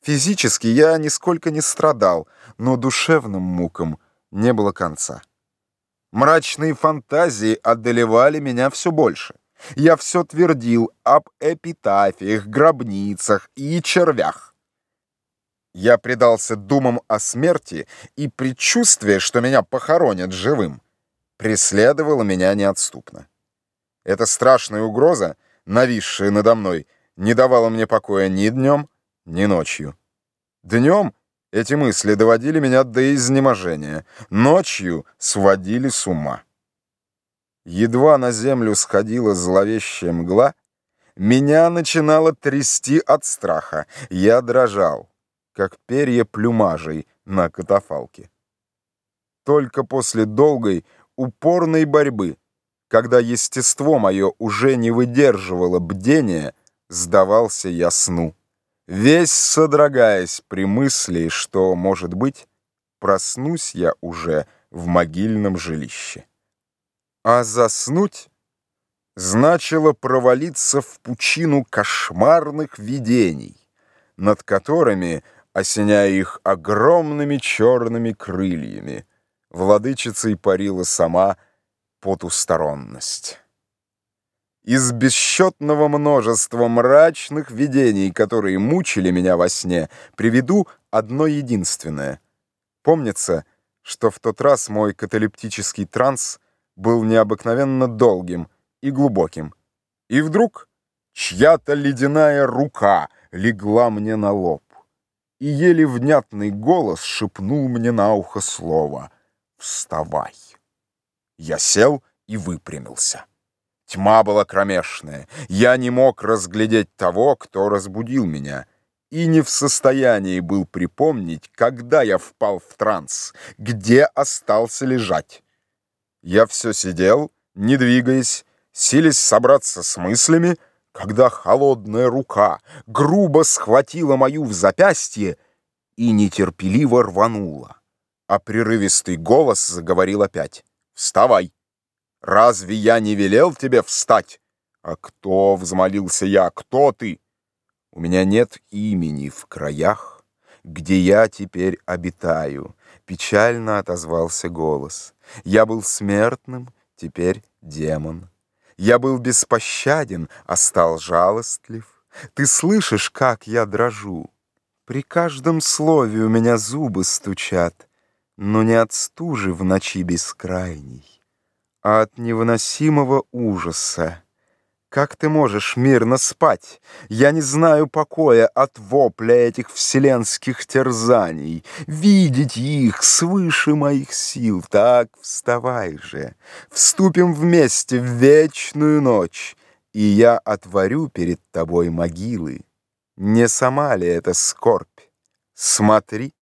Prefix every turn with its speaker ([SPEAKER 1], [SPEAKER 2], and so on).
[SPEAKER 1] Физически я нисколько не страдал, но душевным мукам не было конца. Мрачные фантазии одолевали меня все больше. Я все твердил об эпитафиях, гробницах и червях. Я предался думам о смерти, и предчувствие, что меня похоронят живым, преследовало меня неотступно. Эта страшная угроза, нависшая надо мной, не давала мне покоя ни днем, ни ночью. Днем эти мысли доводили меня до изнеможения, ночью сводили с ума. Едва на землю сходила зловещая мгла, меня начинало трясти от страха. Я дрожал, как перья плюмажей на катафалке. Только после долгой, упорной борьбы, когда естество мое уже не выдерживало бдения, сдавался я сну, весь содрогаясь при мысли, что, может быть, проснусь я уже в могильном жилище. А заснуть значило провалиться в пучину кошмарных видений, над которыми, осеняя их огромными черными крыльями, владычицей парила сама потусторонность. Из бесчетного множества мрачных видений, которые мучили меня во сне, приведу одно единственное. Помнится, что в тот раз мой каталептический транс был необыкновенно долгим и глубоким. И вдруг чья-то ледяная рука легла мне на лоб, и еле внятный голос шепнул мне на ухо слово «Вставай». Я сел и выпрямился. Тьма была кромешная. Я не мог разглядеть того, кто разбудил меня, и не в состоянии был припомнить, когда я впал в транс, где остался лежать. Я все сидел, не двигаясь, силясь собраться с мыслями, когда холодная рука грубо схватила мою в запястье и нетерпеливо рванула, а прерывистый голос заговорил опять. «Вставай! Разве я не велел тебе встать?» «А кто, — взмолился я, — кто ты?» «У меня нет имени в краях, где я теперь обитаю», — печально отозвался голос. «Я был смертным, теперь демон. Я был беспощаден, а стал жалостлив. Ты слышишь, как я дрожу? При каждом слове у меня зубы стучат, но не от стужи в ночи бескрайней, а от невыносимого ужаса. Как ты можешь мирно спать? Я не знаю покоя от вопля этих вселенских терзаний. Видеть их свыше моих сил. Так, вставай же, вступим вместе в вечную ночь, и я отворю перед тобой могилы. Не сама ли это скорбь? Смотри.